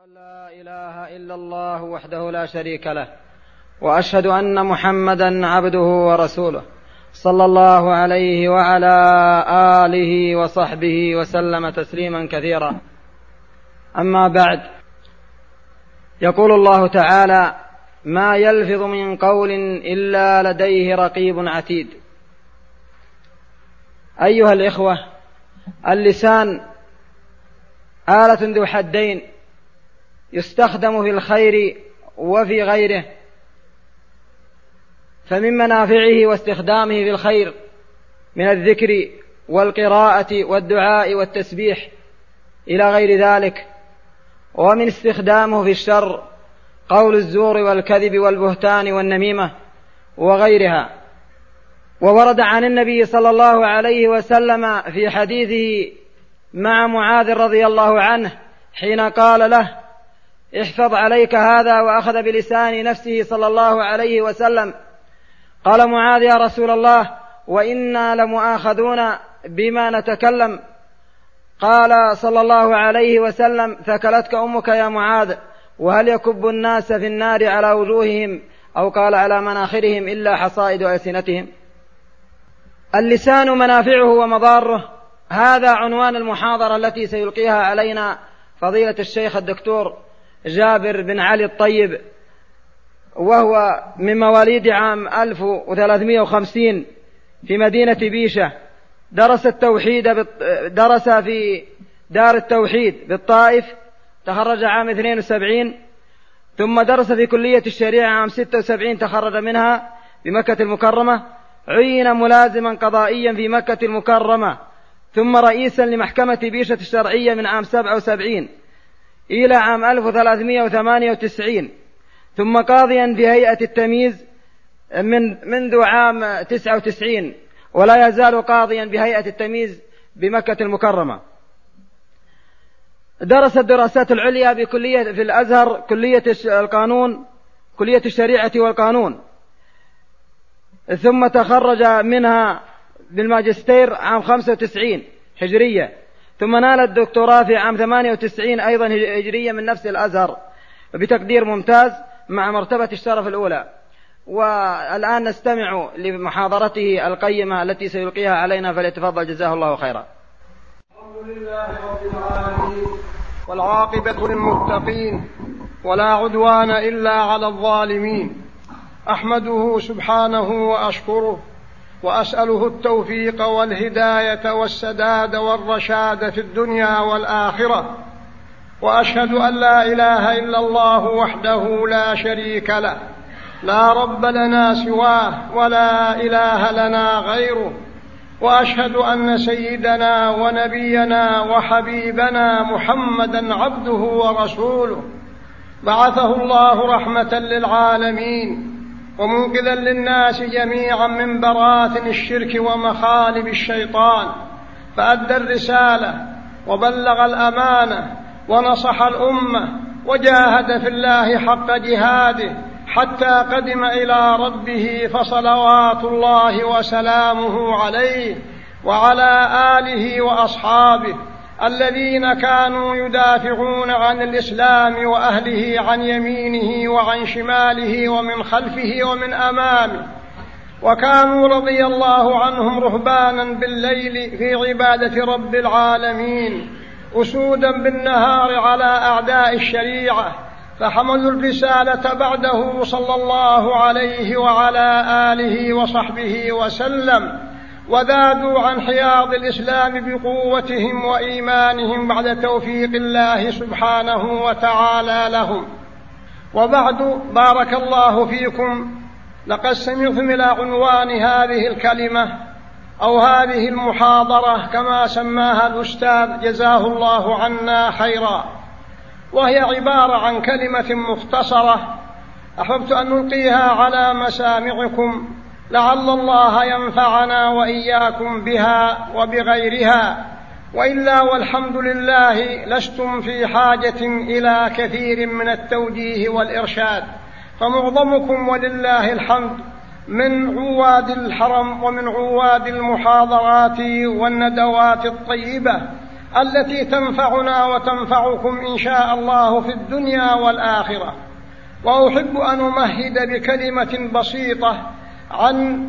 لا إله إلا الله وحده لا شريك له، وأشهد أن محمدا عبده ورسوله صلى الله عليه وعلى آله وصحبه وسلم تسليما كثيرا. أما بعد، يقول الله تعالى: ما يلفظ من قول إلا لديه رقيب عتيد. أيها الإخوة، اللسان آلة ذو حدين، يستخدم في الخير وفي غيره، فمن منافعه واستخدامه في الخير من الذكر والقراءة والدعاء والتسبيح إلى غير ذلك، ومن استخدامه في الشر قول الزور والكذب والبهتان والنميمة وغيرها. وورد عن النبي صلى الله عليه وسلم في حديثه مع معاذ رضي الله عنه حين قال له: احفظ عليك هذا، وأخذ بلسان نفسه صلى الله عليه وسلم. قال معاذ: يا رسول الله، وإنا لمؤاخذون بما نتكلم. قال صلى الله عليه وسلم: ثكلتك أمك يا معاذ، وهل يكب الناس في النار على وجوههم أو قال على مناخرهم إلا حصائد ألسنتهم. اللسان منافعه ومضاره، هذا عنوان المحاضرة التي سيلقيها علينا فضيلة الشيخ الدكتور جابر بن علي الطيب، وهو من مواليد عام 1350 في مدينة بيشة. درس في دار التوحيد بالطائف، تخرج عام 72، ثم درس في كلية الشريعة عام 76، تخرج منها بمكة المكرمة. عين ملازما قضائيا في مكة المكرمة، ثم رئيسا لمحكمة بيشة الشرعية من عام 77 إلى عام 1398، ثم قاضيا في هيئة التمييز منذ عام 99، ولا يزال قاضيا بهيئة التمييز بمكة المكرمة. درس الدراسات العليا في الأزهر، كلية القانون، كلية الشريعة والقانون، ثم تخرج منها بالماجستير عام 95 هجرية، ثم نال الدكتوراه في عام 98 أيضا هجرية من نفس الأزهر بتقدير ممتاز مع مرتبة الشرف الأولى. والآن نستمع لمحاضرته القيمة التي سيلقيها علينا، فليتفضل جزاه الله خيرا. الحمد لله رب العالمين، والعاقبة للمتقين، ولا عدوان إلا على الظالمين. أحمده سبحانه وأشكره، وأسأله التوفيق والهداية والسداد والرشاد في الدنيا والآخرة. وأشهد أن لا إله إلا الله وحده لا شريك له، لا رب لنا سواه ولا إله لنا غيره. وأشهد أن سيدنا ونبينا وحبيبنا محمدًا عبده ورسوله، بعثه الله رحمة للعالمين ومنقذا للناس جميعا من براثن الشرك ومخالب الشيطان، فأدى الرسالة وبلغ الأمانة ونصح الأمة وجاهد في الله حق جهاده حتى قدم إلى ربه، فصلوات الله وسلامه عليه وعلى آله وأصحابه الذين كانوا يدافعون عن الإسلام وأهله عن يمينه وعن شماله ومن خلفه ومن أمامه، وكانوا رضي الله عنهم رهبانا بالليل في عبادة رب العالمين، أسودا بالنهار على أعداء الشريعة، فحملوا الرسالة بعده صلى الله عليه وعلى آله وصحبه وسلم، وذادوا عن حياض الإسلام بقوتهم وإيمانهم بعد توفيق الله سبحانه وتعالى لهم. وبعد، بارك الله فيكم، لقد سمعتم إلى عنوان هذه الكلمة أو هذه المحاضرة كما سماها الأستاذ جزاه الله عنا خيرا، وهي عبارة عن كلمة مختصرة أحببت أن نلقيها على مسامعكم، لعل الله ينفعنا وإياكم بها وبغيرها. وإلا والحمد لله لستم في حاجة إلى كثير من التوجيه والإرشاد، فمعظمكم ولله الحمد من عواد الحرم ومن عواد المحاضرات والندوات الطيبة التي تنفعنا وتنفعكم إن شاء الله في الدنيا والآخرة. وأحب أن أمهد بكلمة بسيطة عن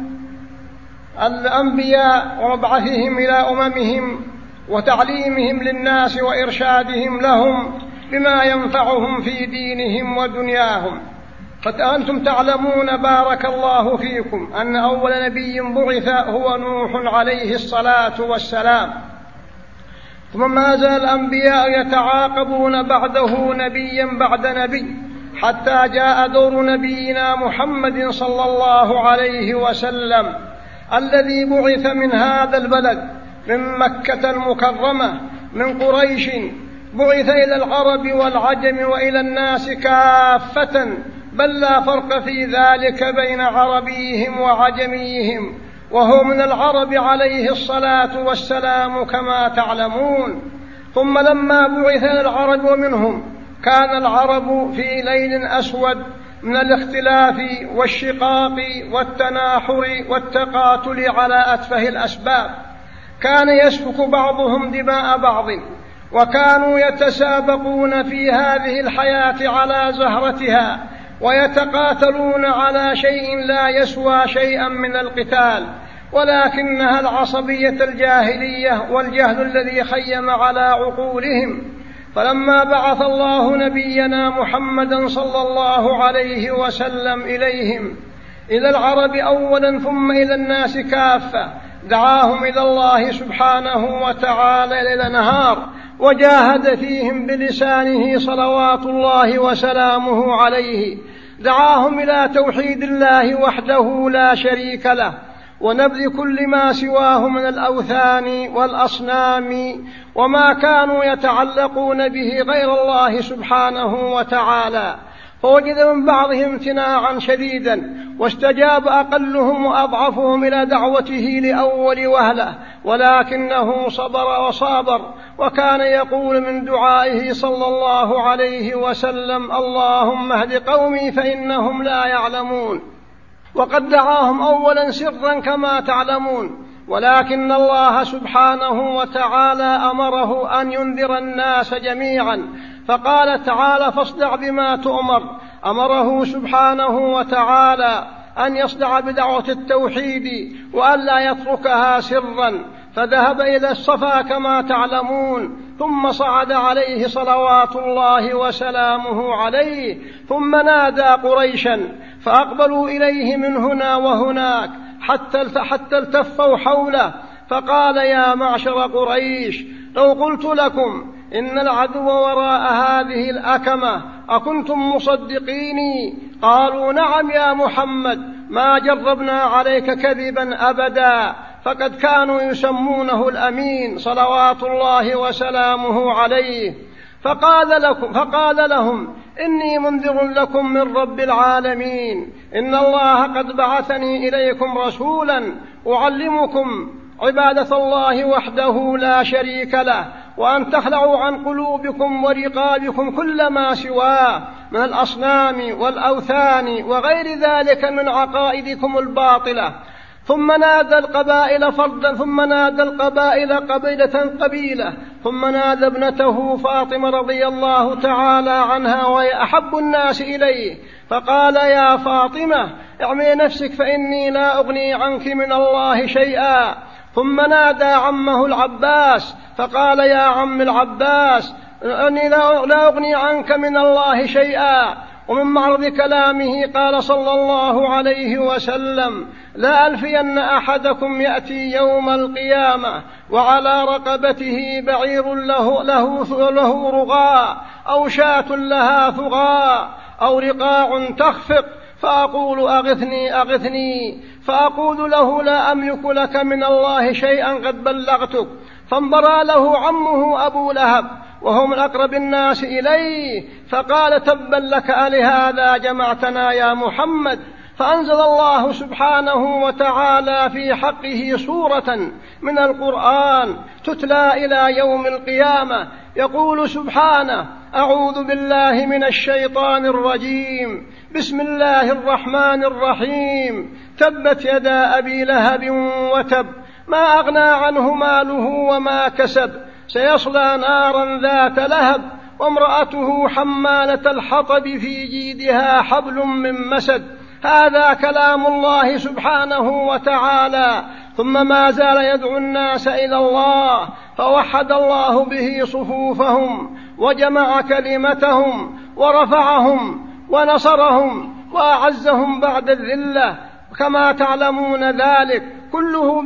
الأنبياء ومبعثهم إلى أممهم وتعليمهم للناس وإرشادهم لهم بما ينفعهم في دينهم ودنياهم. فأنتم تعلمون بارك الله فيكم أن أول نبي بعث هو نوح عليه الصلاة والسلام، ثم ما زال الأنبياء يتعاقبون بعده نبيا بعد نبي حتى جاء دور نبينا محمد صلى الله عليه وسلم الذي بعث من هذا البلد من مكة المكرمة من قريش، بعث إلى العرب والعجم وإلى الناس كافة، بل لا فرق في ذلك بين عربيهم وعجميهم، وهو من العرب عليه الصلاة والسلام كما تعلمون. ثم لما بعث إلى العرب ومنهم كان العرب في ليل أسود من الاختلاف والشقاق والتناحر والتقاتل على أتفه الأسباب، كان يسفك بعضهم دماء بعض، وكانوا يتسابقون في هذه الحياة على زهرتها، ويتقاتلون على شيء لا يسوى شيئا من القتال، ولكنها العصبية الجاهلية والجهل الذي خيم على عقولهم. فلما بعث الله نبينا محمدا صلى الله عليه وسلم إليهم إلى العرب أولا ثم إلى الناس كافة، دعاهم إلى الله سبحانه وتعالى ليل نهار، وجاهد فيهم بلسانه صلوات الله وسلامه عليه، دعاهم إلى توحيد الله وحده لا شريك له، ونبذ كل ما سواه من الأوثان والأصنام وما كانوا يتعلقون به غير الله سبحانه وتعالى. فوجد من بعضهم امتناعا شديدا، واستجاب أقلهم وأضعفهم إلى دعوته لأول وهلة، ولكنه صبر وصابر، وكان يقول من دعائه صلى الله عليه وسلم: اللهم اهد قومي فإنهم لا يعلمون. وقد دعاهم أولا سرا كما تعلمون، ولكن الله سبحانه وتعالى أمره أن ينذر الناس جميعا، فقال تعالى: فاصدع بما تؤمر. أمره سبحانه وتعالى أن يصدع بدعوة التوحيد وأن لا يتركها سرا، فذهب إلى الصفا كما تعلمون، ثم صعد عليه صلوات الله وسلامه عليه، ثم نادى قريشا فأقبلوا إليه من هنا وهناك حتى التفوا حوله، فقال: يا معشر قريش، لو قلت لكم إن العدو وراء هذه الأكمة أكنتم مصدقيني؟ قالوا: نعم يا محمد، ما جربنا عليك كذبا أبدا. فقد كانوا يسمونه الأمين صلوات الله وسلامه عليه. فقال لهم: إني منذر لكم من رب العالمين، إن الله قد بعثني إليكم رسولا أعلمكم عبادة الله وحده لا شريك له، وأن تخلعوا عن قلوبكم ورقابكم كل ما سواه من الأصنام والأوثان وغير ذلك من عقائدكم الباطلة. ثم نادى القبائل فردا، ثم نادى القبائل قبيلة، ثم نادى ابنته فاطمة رضي الله تعالى عنها وهي أحب الناس إليه، فقال: يا فاطمة، اعمي نفسك فإني لا أغني عنك من الله شيئا. ثم نادى عمه العباس فقال: يا عم العباس، أني لا أغني عنك من الله شيئا. ومن معرض كلامه قال صلى الله عليه وسلم: لا ألفين أحدكم يأتي يوم القيامة وعلى رقبته بعير له رغاء، أو شاة لها ثغاء، أو رقاع تخفق، فأقول: أغثني، فأقول له: لا أملك لك من الله شيئا قد بلغتك. فانبرى له عمه أبو لهب وهو من أقرب الناس إليه، فقال: تبا لك، ألهذا جمعتنا يا محمد؟ فأنزل الله سبحانه وتعالى في حقه سورة من القرآن تتلى إلى يوم القيامة، يقول سبحانه: أعوذ بالله من الشيطان الرجيم، بسم الله الرحمن الرحيم، تبت يدا أبي لهب وتب، ما أغنى عنه ماله وما كسب، سيصلى نارا ذات لهب وامرأته حمالة الحطب في جيدها حبل من مسد. هذا كلام الله سبحانه وتعالى. ثم ما زال يدعو الناس إلى الله، فوحد الله به صفوفهم وجمع كلمتهم ورفعهم ونصرهم وأعزهم بعد الذلة، كما تعلمون ذلك كله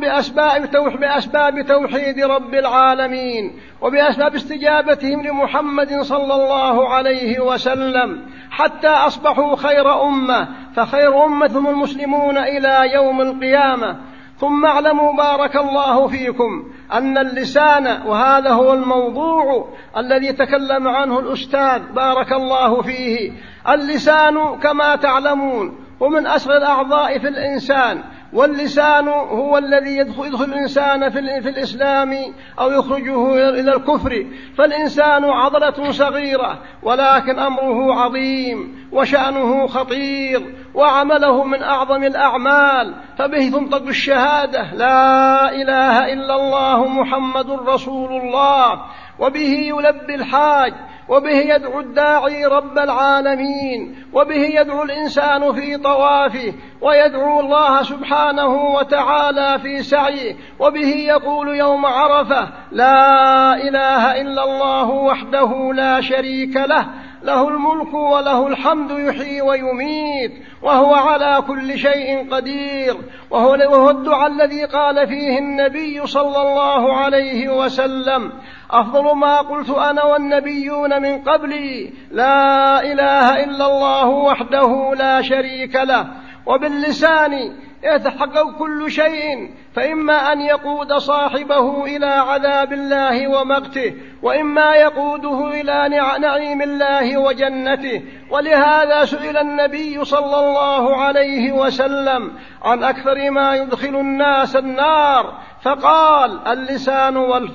بأسباب توحيد رب العالمين وبأسباب استجابتهم لمحمد صلى الله عليه وسلم، حتى أصبحوا خير أمة، فخير أمة هم المسلمون إلى يوم القيامة. ثم اعلموا بارك الله فيكم أن اللسان، وهذا هو الموضوع الذي تكلم عنه الأستاذ بارك الله فيه، اللسان كما تعلمون ومن أصغر الأعضاء في الإنسان، واللسان هو الذي يدخل الإنسان في الإسلام أو يخرجه إلى الكفر. فالإنسان عضلة صغيرة ولكن أمره عظيم وشأنه خطير وعمله من أعظم الأعمال، فبه تنطق الشهادة لا إله إلا الله محمد رسول الله، وبه يلبي الحاج، وبه يدعو الداعي رب العالمين، وبه يدعو الإنسان في طوافه، ويدعو الله سبحانه وتعالى في سعيه، وبه يقول يوم عرفة لا إله إلا الله وحده لا شريك له، له الملك وله الحمد يحيي ويميت وهو على كل شيء قدير. وهو الدعاء الذي قال فيه النبي صلى الله عليه وسلم أفضل ما قلت أنا والنبيون من قبلي لا إله إلا الله وحده لا شريك له. وباللسان يتحقق كل شيء، فإما أن يقود صاحبه إلى عذاب الله ومقته، وإما يقوده إلى نعيم الله وجنته. ولهذا سئل النبي صلى الله عليه وسلم عن أكثر ما يدخل الناس النار، فقال اللسان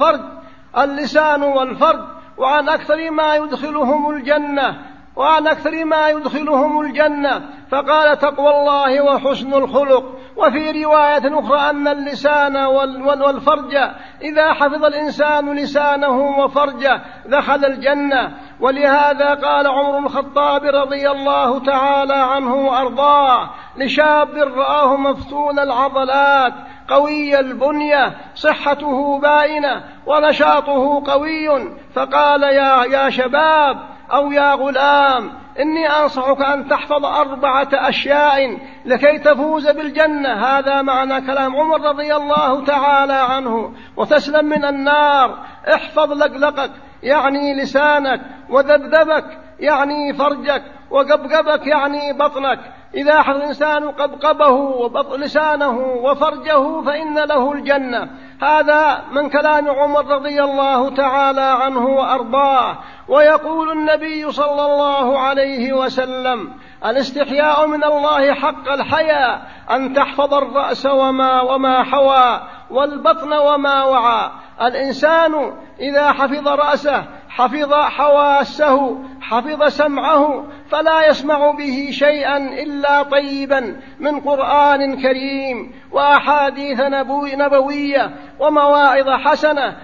والفرج، وعن أكثر ما يدخلهم الجنة فقال تقوى الله وحسن الخلق. وفي رواية أخرى أن اللسان والفرج إذا حفظ الإنسان لسانه وفرجه دخل الجنة. ولهذا قال عمر بن الخطاب رضي الله تعالى عنه وأرضاه لشاب رآه مفتون العضلات قوي البنية صحته بائنة ونشاطه قوي، فقال يا شباب أو يا غلام إني أنصحك أن تحفظ 4 أشياء لكي تفوز بالجنة. هذا معنى كلام عمر رضي الله تعالى عنه. وتسلم من النار، احفظ لقلقك يعني لسانك، وذبذبك يعني فرجك، وقبقبك يعني بطنك. إذا حفظ الإنسان قبقبه لسانه وفرجه فإن له الجنة. هذا من كلام عمر رضي الله تعالى عنه وأرضاه. ويقول النبي صلى الله عليه وسلم الاستحياء من الله حق الحياء أن تحفظ الرأس وما حوى والبطن وما وعى. الإنسان إذا حفظ رأسه حفظ حواسه، حفظ سمعه، فلا يسمع به شيئا إلا طيبا من قرآن كريم وأحاديث نبوية ومواعظ حسنة.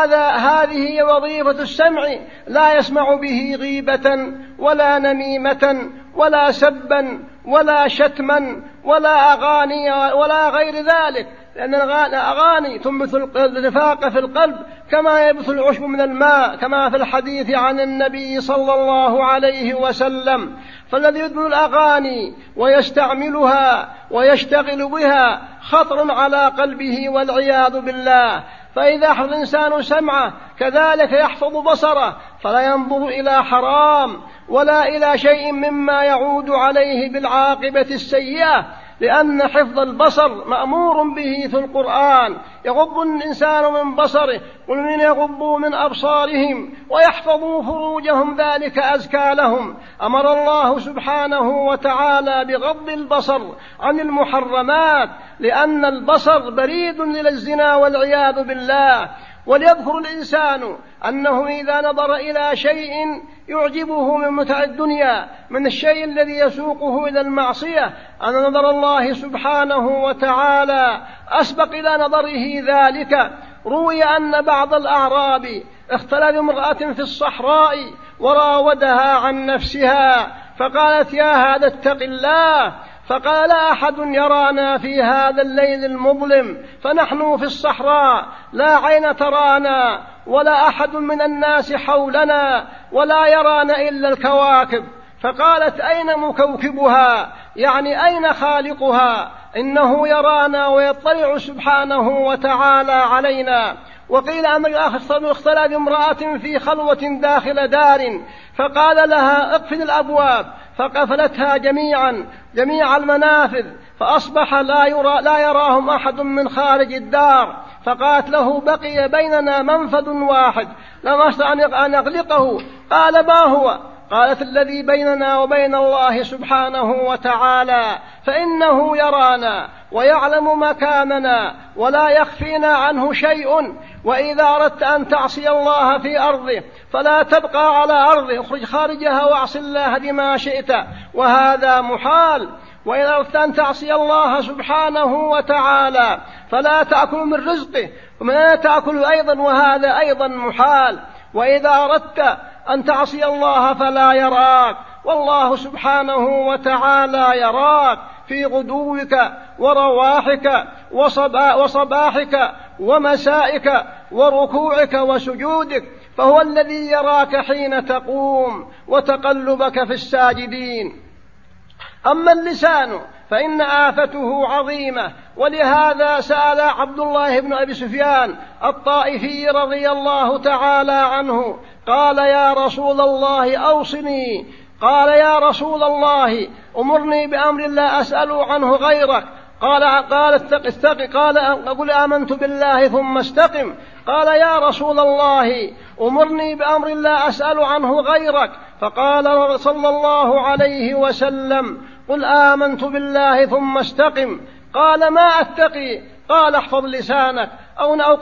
هذه وظيفة السمع، لا يسمع به غيبة ولا نميمة ولا سبا ولا شتما ولا أغاني ولا غير ذلك، لأن الأغاني تنبت النفاق في القلب كما يبث العشب من الماء، كما في الحديث عن النبي صلى الله عليه وسلم. فالذي يدمن الأغاني ويستعملها ويشتغل بها خطر على قلبه والعياذ بالله. فإذا حفظ الإنسان سمعه كذلك يحفظ بصره، فلا ينظر إلى حرام ولا إلى شيء مما يعود عليه بالعاقبة السيئة، لأن حفظ البصر مأمور به في القرآن. يغض الإنسان من بصره، قل من يغضوا من أبصارهم ويحفظوا فروجهم ذلك أزكى لهم. أمر الله سبحانه وتعالى بغض البصر عن المحرمات، لأن البصر بريد للزنا والعياذ بالله. وليذكر الإنسان أنه إذا نظر إلى شيء يعجبه من متاع الدنيا من الشيء الذي يسوقه إلى المعصية، أن نظر الله سبحانه وتعالى أسبق إلى نظره ذلك. روي أن بعض الأعراب اختلى بامرأة في الصحراء وراودها عن نفسها فقالت يا هذا اتق الله، فقال لا أحد يرانا في هذا الليل المظلم، فنحن في الصحراء لا عين ترانا ولا أحد من الناس حولنا ولا يرانا إلا الكواكب. فقالت أين مكوكبها؟ يعني أين خالقها؟ إنه يرانا ويطلع سبحانه وتعالى علينا. وقيل أمر آخر اختلى بامرأة في خلوة داخل دار فقال لها اقفل الأبواب، فقفلتها جميع المنافذ، فأصبح لا يراهم أحد من خارج الدار. فقالت له بقي بيننا منفذ واحد لم أستطع أن أغلقه. قال ما هو؟ قالت الذي بيننا وبين الله سبحانه وتعالى، فإنه يرانا ويعلم مكاننا ولا يخفينا عنه شيء. وإذا أردت أن تعصي الله في أرضه فلا تبقى على أرضه، اخرج خارجها واعص الله بما شئت وهذا محال. وإذا أردت أن تعصي الله سبحانه وتعالى فلا تأكل من رزقه، ومن أين تأكل أيضا وهذا أيضا محال. وإذا أردت أن تعصي الله فلا يراك، والله سبحانه وتعالى يراك في غدوك ورواحك وصباحك ومسائك وركوعك وسجودك، فهو الذي يراك حين تقوم وتقلبك في الساجدين. أما اللسان فإن آفته عظيمة، ولهذا سأل عبد الله بن أبي سفيان الطائفي رضي الله تعالى عنه قال يا رسول الله أوصني، قال يا رسول الله أمرني بأمر لا أسأل عنه غيرك. قال استقم، قال أقول آمنت بالله ثم استقم. قال يا رسول الله أمرني بأمر لا أسأل عنه غيرك. فقال صلى الله عليه وسلم قل آمنت بالله ثم استقم. قال ما أتقي؟ قال احفظ لسانك، أو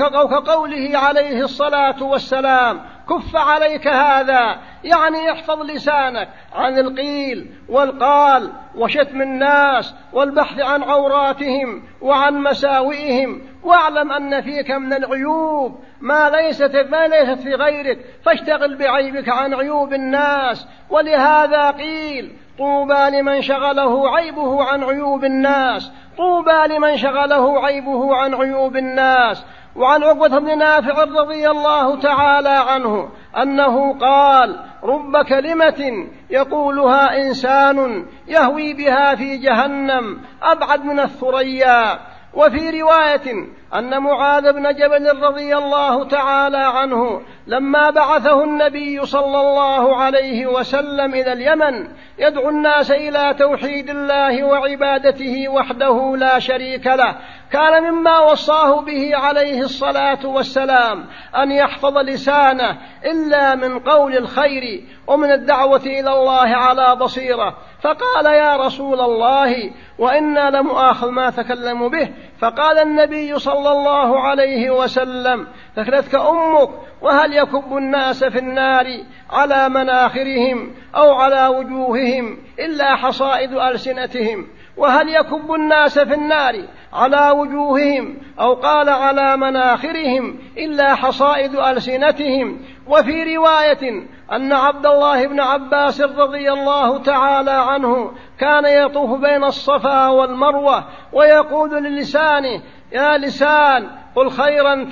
كقوله عليه الصلاة والسلام كف عليك هذا، يعني احفظ لسانك عن القيل والقال وشتم الناس والبحث عن عوراتهم وعن مساوئهم، واعلم أن فيك من العيوب ما ليست في غيرك، فاشتغل بعيبك عن عيوب الناس. ولهذا قيل طوبى لمن شغله عيبه عن عيوب الناس، طوبى لمن شغله عيبه عن عيوب الناس. وعن عقبة بن نافع رضي الله تعالى عنه أنه قال رب كلمة يقولها إنسان يهوي بها في جهنم أبعد من الثريا. وفي رواية أن معاذ بن جبل رضي الله تعالى عنه لما بعثه النبي صلى الله عليه وسلم إلى اليمن يدعو الناس إلى توحيد الله وعبادته وحده لا شريك له، كان مما وصاه به عليه الصلاة والسلام أن يحفظ لسانه إلا من قول الخير ومن الدعوة إلى الله على بصيرة. فقال يا رسول الله وإنا لمؤاخذ ما تكلم به. فقال النبي صلى الله عليه وسلم ثكلتك أمك، وهل يكب الناس في النار على مناخرهم أو على وجوههم إلا حصائد ألسنتهم؟ وهل يكب الناس في النار على وجوههم أو قال على مناخرهم إلا حصائد ألسنتهم. وفي رواية أن عبد الله بن عباس رضي الله تعالى عنه كان يطوف بين الصفا والمروة ويقول للسانه يا لسان قل خيرا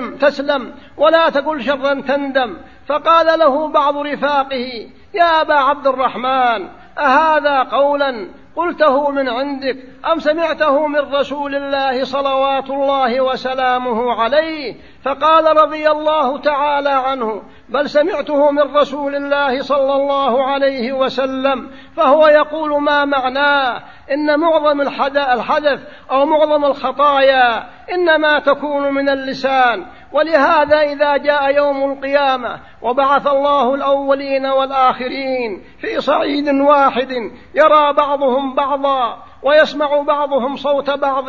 تسلم ولا تقل شرا تندم. فقال له بعض رفاقه يا أبا عبد الرحمن أهذا قولا قلته من عندك أم سمعته من رسول الله صلوات الله وسلامه عليه؟ فقال رضي الله تعالى عنه بل سمعته من رسول الله صلى الله عليه وسلم، فهو يقول ما معناه إن معظم الحدث أو معظم الخطايا إنما تكون من اللسان. ولهذا إذا جاء يوم القيامة وبعث الله الأولين والآخرين في صعيد واحد يرى بعضهم بعضا ويسمع بعضهم صوت بعض،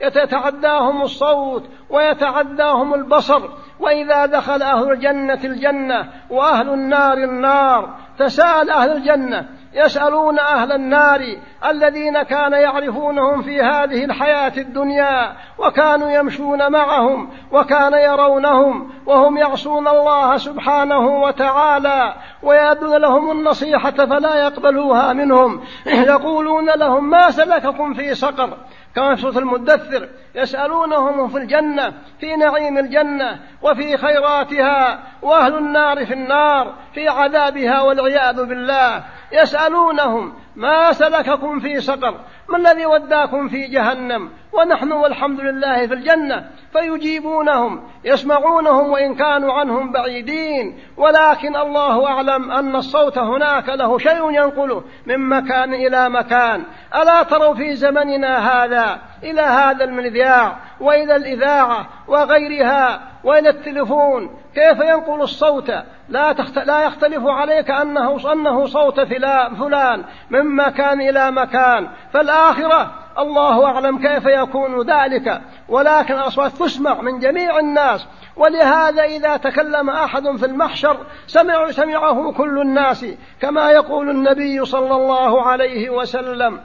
يتعداهم الصوت ويتعداهم البصر. وإذا دخل أهل الجنة الجنة وأهل النار النار تساءل أهل الجنة يسألون أهل النار الذين كان يعرفونهم في هذه الحياة الدنيا وكانوا يمشون معهم وكان يرونهم وهم يعصون الله سبحانه وتعالى ويدون لهم النصيحة فلا يقبلوها منهم، يقولون لهم ما سلككم في سقر، كما في سورة المدثر، يسألونهم في الجنة في نعيم الجنة وفي خيراتها، وأهل النار في النار في عذابها والعياذ بالله. يسألونهم ما سلككم في سقر، ما الذي وداكم في جهنم ونحن والحمد لله في الجنة؟ فيجيبونهم يسمعونهم وإن كانوا عنهم بعيدين، ولكن الله أعلم أن الصوت هناك له شيء ينقله من مكان إلى مكان. ألا تروا في زمننا هذا إلى هذا المذياع وإلى الإذاعة وغيرها وإلى التلفون كيف ينقل الصوت، لا يختلف عليك أنه صوت فلان من مكان إلى مكان. فالآخرة الله أعلم كيف يكون ذلك، ولكن الأصوات تسمع من جميع الناس، ولهذا إذا تكلم أحد في المحشر سمعه كل الناس، كما يقول النبي صلى الله عليه وسلم.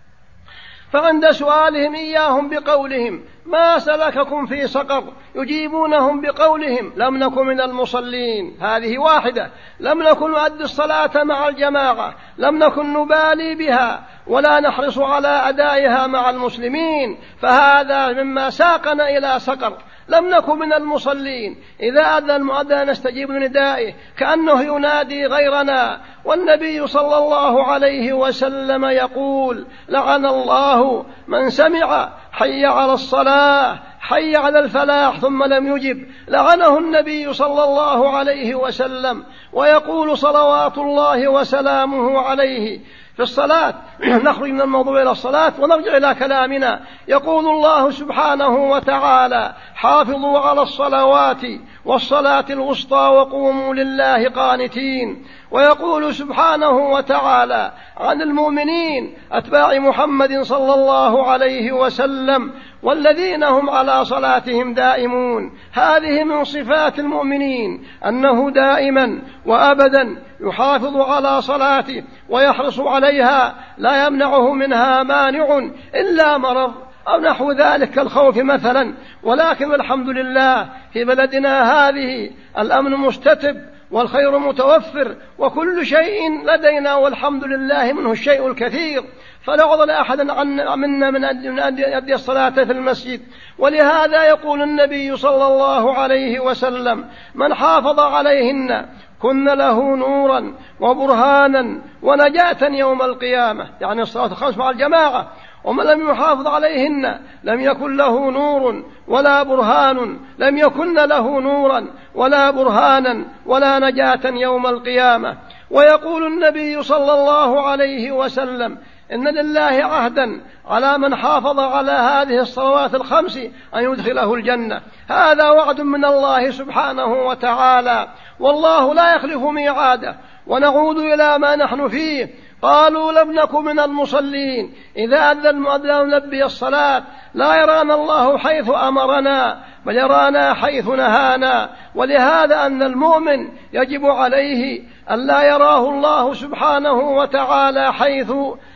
فعند سؤالهم إياهم بقولهم ما سلككم في سقر، يجيبونهم بقولهم لم نكن من المصلين، هذه واحدة، لم نكن نؤدي الصلاة مع الجماعة، لم نكن نبالي بها ولا نحرص على أدائها مع المسلمين، فهذا مما ساقنا إلى سقر. لم نكن من المصلين، إذا أذن المؤذن نستجيب لندائه كأنه ينادي غيرنا. والنبي صلى الله عليه وسلم يقول لعن الله من سمع حي على الصلاة حي على الفلاح ثم لم يجب، لعنه النبي صلى الله عليه وسلم. ويقول صلوات الله وسلامه عليه في الصلاة، نخرج من الموضوع إلى الصلاة ونرجع إلى كلامنا، يقول الله سبحانه وتعالى حافظوا على الصلوات والصلاة الوسطى وقوموا لله قانتين. ويقول سبحانه وتعالى عن المؤمنين أتباع محمد صلى الله عليه وسلم والذين هم على صلاتهم دائمون، هذه من صفات المؤمنين أنه دائما وأبدا يحافظ على صلاته ويحرص عليها، لا يمنعه منها مانع إلا مرض أو نحو ذلك كالخوف مثلا. ولكن الحمد لله في بلدنا هذه الأمن مستتب والخير متوفر وكل شيء لدينا والحمد لله منه الشيء الكثير، فلا عذر لأحد منا من أن يؤدي الصلاة في المسجد. ولهذا يقول النبي صلى الله عليه وسلم من حافظ عليهن كن له نورا وبرهانا ونجاة يوم القيامة، يعني الصلاة الخمس مع الجماعة. ومن لم يحافظ عليهن لم يكن له نور ولا برهان، لم يكن له نورا ولا برهانا ولا نجاة يوم القيامة. ويقول النبي صلى الله عليه وسلم إن لله عهدا على من حافظ على هذه الصلوات الخمس أن يدخله الجنة، هذا وعد من الله سبحانه وتعالى، والله لا يخلف ميعاده. ونعود إلى ما نحن فيه، قالوا لم نكن من المصلين، إذا أذن المؤذن نلبي الصلاة، لا يرانا الله حيث أمرنا بل يرانا حيث نهانا. ولهذا أن المؤمن يجب عليه أن لا يراه الله سبحانه وتعالى حيث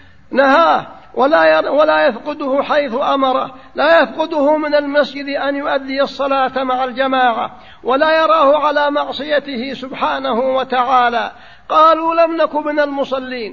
نهاه ولا يفقده حيث أمره، لا يفقده من المسجد أن يؤدي الصلاة مع الجماعة، ولا يراه على معصيته سبحانه وتعالى. قالوا لم نكن من المصلين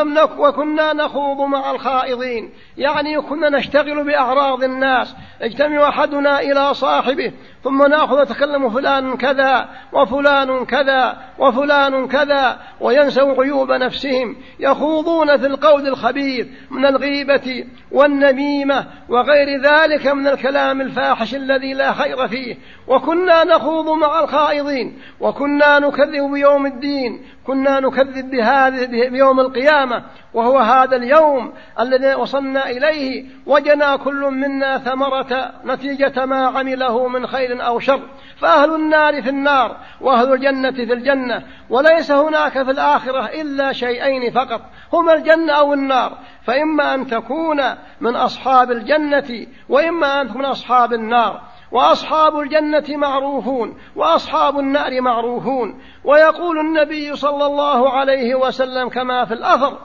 وكنا نخوض مع الخائضين، يعني كنا نشتغل بأعراض الناس، اجتمع أحدنا إلى صاحبه ثم نأخذ نتكلم فلان كذا وفلان كذا وفلان كذا، وينسوا عيوب نفسهم، يخوضون في القول الخبيث من الغيبة والنميمة وغير ذلك من الكلام الفاحش الذي لا خير فيه. وكنا نخوض مع الخائضين وكنا نكذب بيوم الدين، كنا نكذب بيوم القيامة، وهو هذا اليوم الذي وصلنا إليه وجنا كل منا ثمرة نتيجة ما عمله من خير أو شر. فأهل النار في النار وأهل الجنة في الجنة، وليس هناك في الآخرة إلا شيئين فقط، هما الجنة أو النار، فإما أن تكون من أصحاب الجنة وإما أن تكون من أصحاب النار. وأصحاب الجنة معروفون وأصحاب النار معروفون. ويقول النبي صلى الله عليه وسلم كما في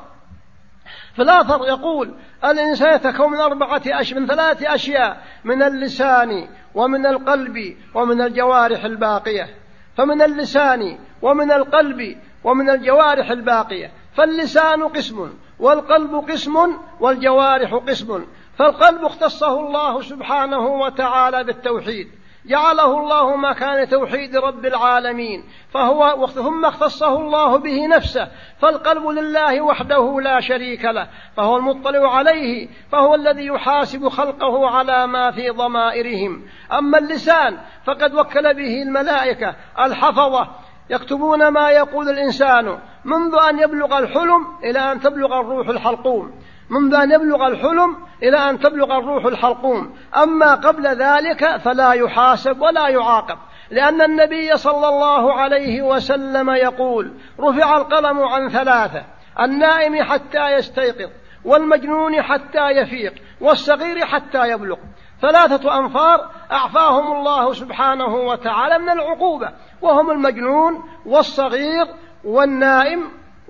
الآثر يقول: الإنسان يتكون من 3 أشياء: من اللسان ومن القلب ومن الجوارح الباقية. فمن اللسان ومن القلب ومن الجوارح الباقية، فاللسان قسم والقلب قسم والجوارح قسم. فالقلب اختصه الله سبحانه وتعالى بالتوحيد، جعله الله مكان توحيد رب العالمين، ثم اختصه الله به نفسه، فالقلب لله وحده لا شريك له، فهو المطلع عليه، فهو الذي يحاسب خلقه على ما في ضمائرهم. أما اللسان فقد وكل به الملائكة الحفظة يكتبون ما يقول الإنسان منذ أن يبلغ الحلم إلى أن تبلغ الروح الحلقوم، أما قبل ذلك فلا يحاسب ولا يعاقب، لأن النبي صلى الله عليه وسلم يقول: رفع القلم عن 3: النائم حتى يستيقظ، والمجنون حتى يفيق، والصغير حتى يبلغ. 3 أنفار أعفاهم الله سبحانه وتعالى من العقوبة، وهم المجنون والصغير والنائم.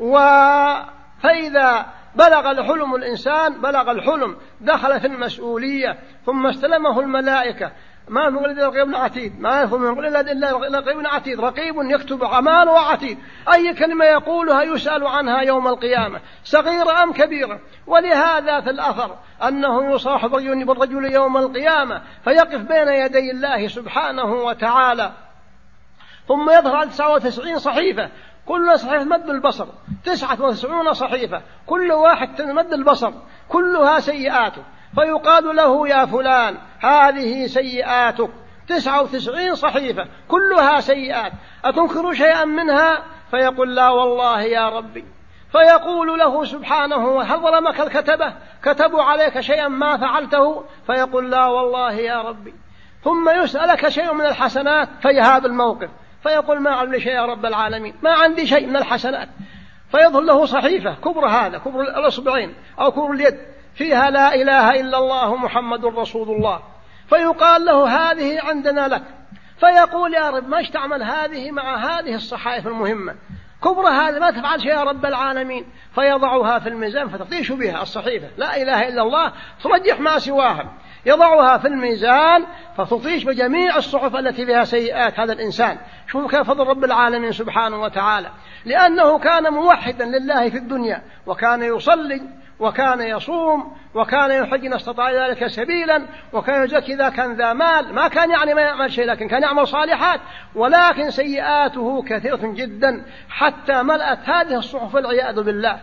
فإذا بلغ الحلم الإنسان دخل في المسؤولية، ثم استلمه الملائكة. ما نقول إلا رقيب عتيد، ما نقول إلا رقيب عتيد، رقيب يكتب أعماله وعتيد. أي كلمة يقولها يسأل عنها يوم القيامة، صغيرة أم كبيرة. ولهذا في الأثر أنه يصاحب بالرجل يوم القيامة فيقف بين يدي الله سبحانه وتعالى، ثم يظهر على 99 صحيفة، كل صحيفة مد البصر، 99 صحيفة، كل واحد مد البصر، كلها سيئاته. فيقال له: يا فلان، هذه سيئاتك، 99 صحيفة كلها سيئات، أتنكر شيئا منها؟ فيقول: لا والله يا ربي. فيقول له سبحانه: هل ظلمك الكتبة؟ كتبوا عليك شيئا ما فعلته؟ فيقول: لا والله يا ربي. ثم يسألك شيء من الحسنات في هذا الموقف، فيقول: ما عمل شيء يا رب العالمين، ما عندي شيء من الحسنات. فيظهر له صحيفة كبر، هذا كبر الأصبعين أو كبر اليد، فيها: لا إله إلا الله محمد رسول الله. فيقال له: هذه عندنا لك. فيقول: يا رب، ما اشتعمل هذه مع هذه الصحائف المهمة؟ كبر هذا، ما تفعل شيء يا رب العالمين. فيضعها في الميزان فتطيش بها الصحيفة لا إله إلا الله، ترجح ما سواها، يضعها في الميزان فتطيش بجميع الصحف التي فيها سيئات هذا الإنسان. شوفوا كيف فضل رب العالمين سبحانه وتعالى، لأنه كان موحدا لله في الدنيا، وكان يصلي وكان يصوم وكان يحج إن استطاع ذلك سبيلا، وكان يزكي إذا كان ذا مال، ما كان يعني ما يعمل شيء، لكن كان يعمل صالحات، ولكن سيئاته كثيرة جدا حتى ملأت هذه الصحف والعياذ بالله.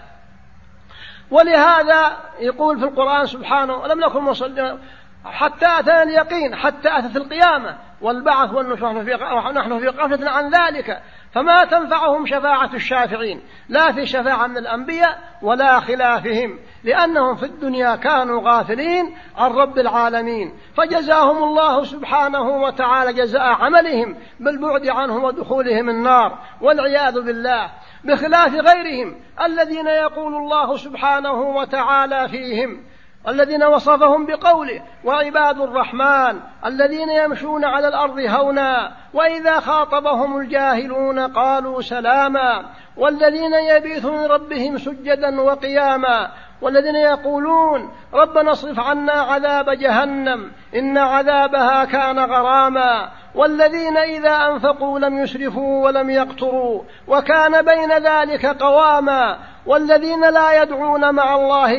ولهذا يقول في القرآن سبحانه: ولم نكن مصلين حتى أتانا اليقين، حتى أتت القيامة والبعث والنشور، ونحن في غفلة عن ذلك، فما تنفعهم شفاعة الشافعين، لا في شفاعة من الأنبياء ولا خلافهم، لأنهم في الدنيا كانوا غافلين عن رب العالمين، فجزاهم الله سبحانه وتعالى جزاء عملهم بالبعد عنه ودخولهم النار والعياذ بالله، بخلاف غيرهم الذين يقول الله سبحانه وتعالى فيهم، الذين وصفهم بقوله: وعباد الرحمن الذين يمشون على الأرض هونا وإذا خاطبهم الجاهلون قالوا سلاما، والذين يبيتون لربهم سجدا وقياما، والذين يقولون: ربنا اصرف عنا عذاب جهنم إن عذابها كان غراما، والذين إذا أنفقوا لم يسرفوا ولم يقتروا وكان بين ذلك قواما، والذين لا يدعون مع الله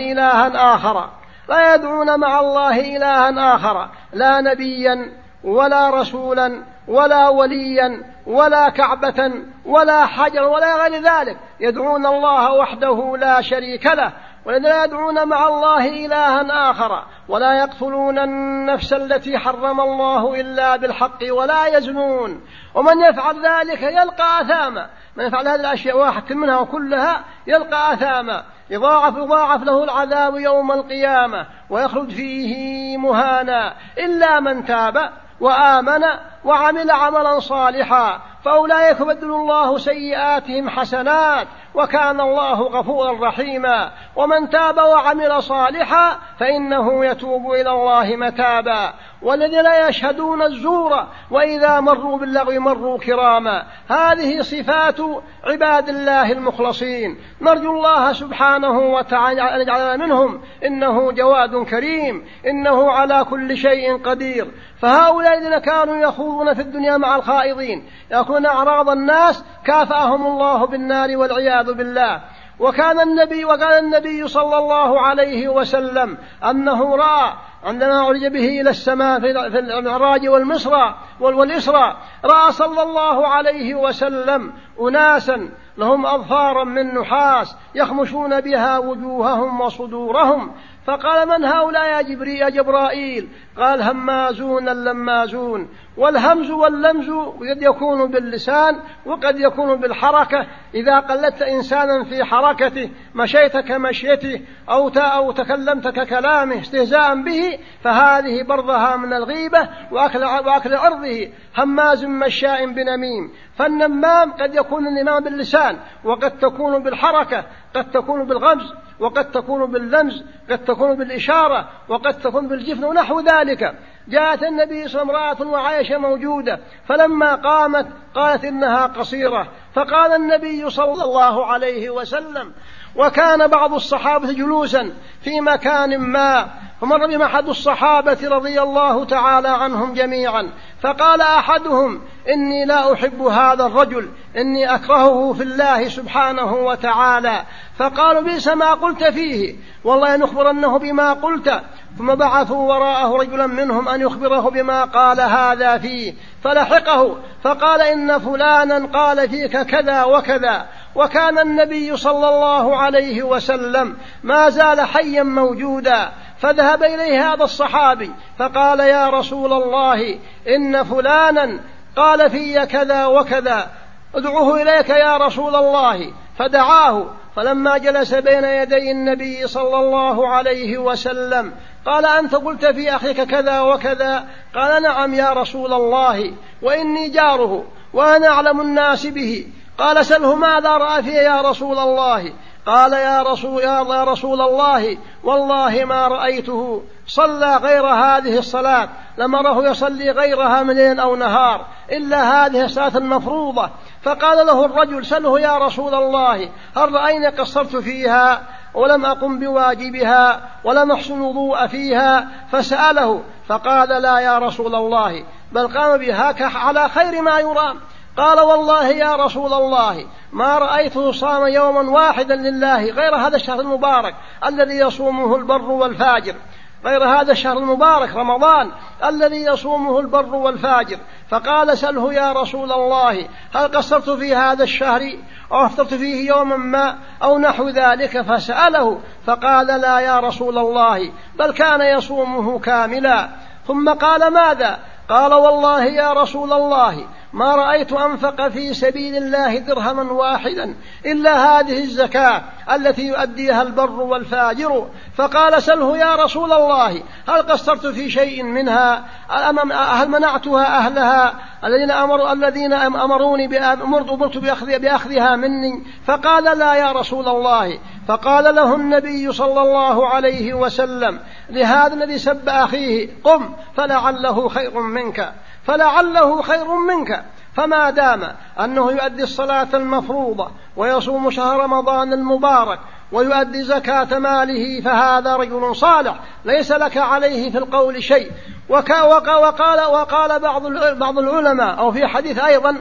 إلها آخر، لا نبيا ولا رسولا ولا وليا ولا كعبة ولا حجر ولا غير ذلك، يدعون الله وحده لا شريك له، ولا يدعون مع الله إلها آخر، ولا يقتلون النفس التي حرم الله إلا بالحق ولا يزنون، ومن يفعل ذلك يلقى أثاما. من يفعل هذه الأشياء واحد منها وكلها يلقى أثاما، يضاعف له العذاب يوم القيامة ويخلد فيه مهانا، إلا من تاب وآمن وعمل عملا صالحا فأولئك يبدل الله سيئاتهم حسنات وكان الله غفورا رحيما. ومن تاب وعمل صالحا فإنه يتوب إلى الله متابا. والذين لا يشهدون الزور وإذا مروا باللغو مروا كراما. هذه صفات عباد الله المخلصين، نرجو الله سبحانه وتعالى أن يجعلنا منهم، إنه جواد كريم، إنه على كل شيء قدير. فهؤلاء الذين كانوا يخوضون في الدنيا مع الخائضين يأكلون أعراض الناس كافأهم الله بالنار والعياذ بالله. وكان النبي صلى الله عليه وسلم أنه رأى عندما عرج به إلى السماء في المعراج والإسراء، رأى صلى الله عليه وسلم أناسا لهم أظفارا من نحاس يخمشون بها وجوههم وصدورهم، فقال: من هؤلاء يا جبرائيل؟ قال: همازون اللمازون. والهمز واللمز قد يكون باللسان وقد يكون بالحركة. إذا قلدت إنسانا في حركته، مشيت كمشيته أو تكلمت ككلامه استهزاء به، فهذه برضها من الغيبة وأكل عرضه. هماز مشاء بنميم. فالنمام قد يكون النمام باللسان، وقد تكون بالحركة، قد تكون بالغمز، وقد تكون باللمز، قد تكون بالإشارة، وقد تكون بالجفن ونحو ذلك. جاءت النبي صلى الله عليه وسلم امرأة وعائشة موجودة، فلما قامت قالت إنها قصيرة، فقال النبي صلى الله عليه وسلم: وكان بعض الصحابة جلوسا في مكان ما، فمر بهم أحد الصحابة رضي الله تعالى عنهم جميعا، فقال أحدهم: إني لا أحب هذا الرجل، إني أكرهه في الله سبحانه وتعالى. فقالوا: بئس ما قلت فيه، والله نخبرنه بما قلت. ثم بعثوا وراءه رجلا منهم أن يخبره بما قال هذا فيه، فلحقه فقال: إن فلانا قال فيك كذا وكذا. وكان النبي صلى الله عليه وسلم ما زال حيا موجودا، فذهب إليه هذا الصحابي فقال: يا رسول الله، إن فلانا قال في كذا وكذا، ادعوه إليك يا رسول الله. فدعاه، فلما جلس بين يدي النبي صلى الله عليه وسلم قال: أنت قلت في أخيك كذا وكذا؟ قال: نعم يا رسول الله، وإني جاره وأنا أعلم الناس به. قال: سله ماذا رأى فيه يا رسول الله؟ قال: يا رسول الله، والله ما رأيته صلى غير هذه الصلاة، لم أره يصلي غيرها من ليل أو نهار إلا هذه الصلاة المفروضة. فقال له الرجل: سله يا رسول الله، هل رأيني قصرت فيها ولم أقم بواجبها ولم أحسن وضوء فيها؟ فسأله فقال: لا يا رسول الله، بل قام بها على خير ما يرام. قال: والله يا رسول الله ما رأيته صام يوما واحدا لله غير هذا الشهر المبارك الذي يصومه البر والفاجر، غير هذا الشهر المبارك رمضان الذي يصومه البر والفاجر. فقال: سله يا رسول الله، هل قصرت في هذا الشهر أو أفطرت فيه يوما ما أو نحو ذلك؟ فسأله فقال: لا يا رسول الله، بل كان يصومه كاملا. ثم قال: ماذا؟ قال: والله يا رسول الله ما رأيت أنفق في سبيل الله درهما واحدا إلا هذه الزكاة التي يؤديها البر والفاجر. فقال: سله يا رسول الله، هل قصرت في شيء منها؟ هل منعتها أهلها الذين أمروني أمرت بأخذها مني؟ فقال: لا يا رسول الله. فقال له النبي صلى الله عليه وسلم لهذا الذي سب أخيه: قم فلعله خير منك، فلعله خير منك. فما دام أنه يؤدي الصلاة المفروضة ويصوم شهر رمضان المبارك ويؤدي زكاة ماله فهذا رجل صالح ليس لك عليه في القول شيء. وقال بعض العلماء أو في حديث أيضا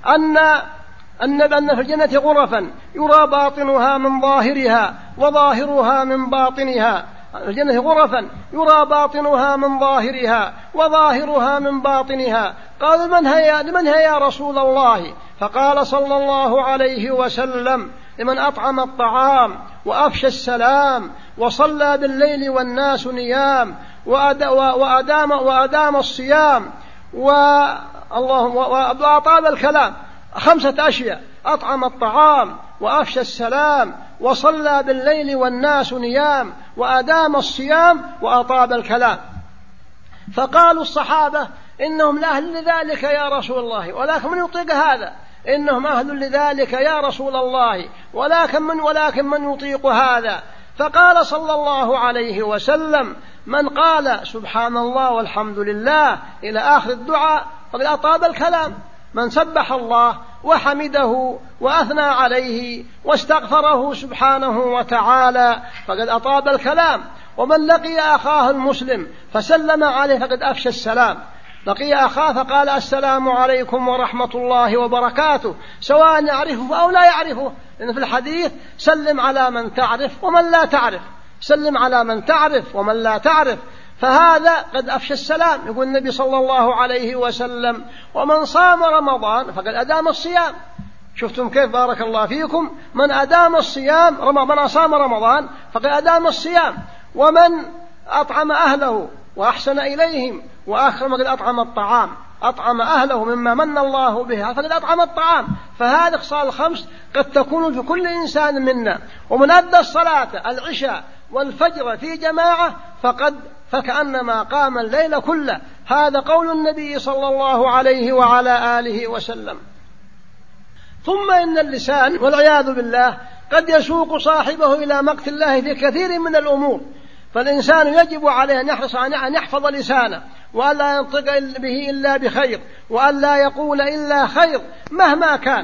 أن في الجنة غرفا يرى باطنها من ظاهرها وظاهرها من باطنها. الجنة غرفا يرى باطنها من ظاهرها وظاهرها من باطنها. قال: لمن هي يا رسول الله؟ فقال صلى الله عليه وسلم: لمن أطعم الطعام وأفشى السلام وصلى بالليل والناس نيام وأدام الصيام وأطاب الكلام. 5 أشياء: أطعم الطعام وأفشى السلام وصلى بالليل والناس نيام وأدام الصيام وأطاب الكلام. فقالوا الصحابة: إنهم لأهل ذلك يا رسول الله، ولكن من يطيق هذا؟ إنهم أهل لذلك يا رسول الله، ولكن من يطيق هذا؟ فقال صلى الله عليه وسلم: من قال سبحان الله والحمد لله إلى آخر الدعاء فقد أطاب الكلام. من سبح الله وحمده وأثنى عليه واستغفره سبحانه وتعالى فقد أطاب الكلام. ومن لقي أخاه المسلم فسلم عليه فقد أفشى السلام. لقي أخاه فقال: السلام عليكم ورحمة الله وبركاته، سواء يعرفه أو لا يعرفه، لأن في الحديث: سلم على من تعرف ومن لا تعرف، سلم على من تعرف ومن لا تعرف، فهذا قد أفشى السلام. يقول النبي صلى الله عليه وسلم: ومن صام رمضان فقد أدام الصيام. شفتم كيف؟ بارك الله فيكم. من أدام الصيام، من صام رمضان فقد أدام الصيام. ومن أطعم أهله وأحسن إليهم وأكرم قد أطعم الطعام، أطعم أهله مما من الله به فقد أطعم الطعام. فهذه خصال الخمس قد تكون في كل إنسان منا. ومن أدى الصلاة العشاء والفجر في جماعة فكأنما قام الليل كله. هذا قول النبي صلى الله عليه وعلى آله وسلم. ثم إن اللسان والعياذ بالله قد يسوق صاحبه إلى مقت الله في كثير من الأمور، فالإنسان يجب عليه أن يحرص أن يحفظ لسانه، وألا ينطق به إلا بخير، وألا يقول إلا خير مهما كان.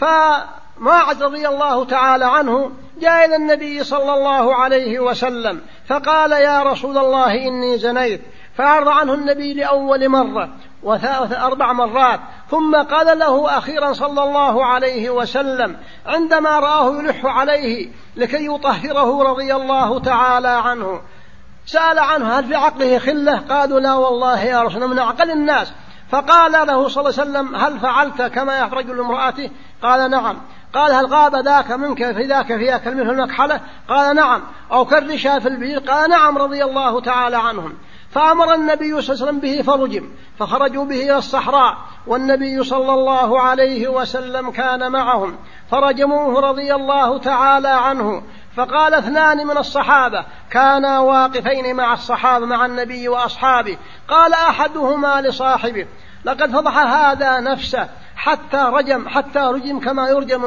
فماعز رضي الله تعالى عنه جاء إلى النبي صلى الله عليه وسلم فقال: يا رسول الله إني زنيت. فأعرض عنه النبي لأول مرة و4 مرات، ثم قال له أخيرا صلى الله عليه وسلم عندما رآه يلح عليه لكي يطهره رضي الله تعالى عنه، سأل عنه: هل في عقله خلة؟ قالوا: لا والله يا رسول الله من عقل الناس. فقال له صلى الله عليه وسلم: هل فعلت كما يفعل رجل امرأته؟ قال: نعم. قال: هل غاب ذاك منك في ذاك فيها كلمه المكحلة؟ قال: نعم. أو كالرشا في البير؟ قال: نعم، رضي الله تعالى عنهم. فأمر النبي صلى الله عليه وسلم به فرجم، فخرجوا به إلى الصحراء، والنبي صلى الله عليه وسلم كان معهم، فرجموه رضي الله تعالى عنه. فقال 2 من الصحابة كانا واقفين مع الصحابة مع النبي وأصحابه، قال أحدهما لصاحبه: لقد فضح هذا نفسه حتى رجم كما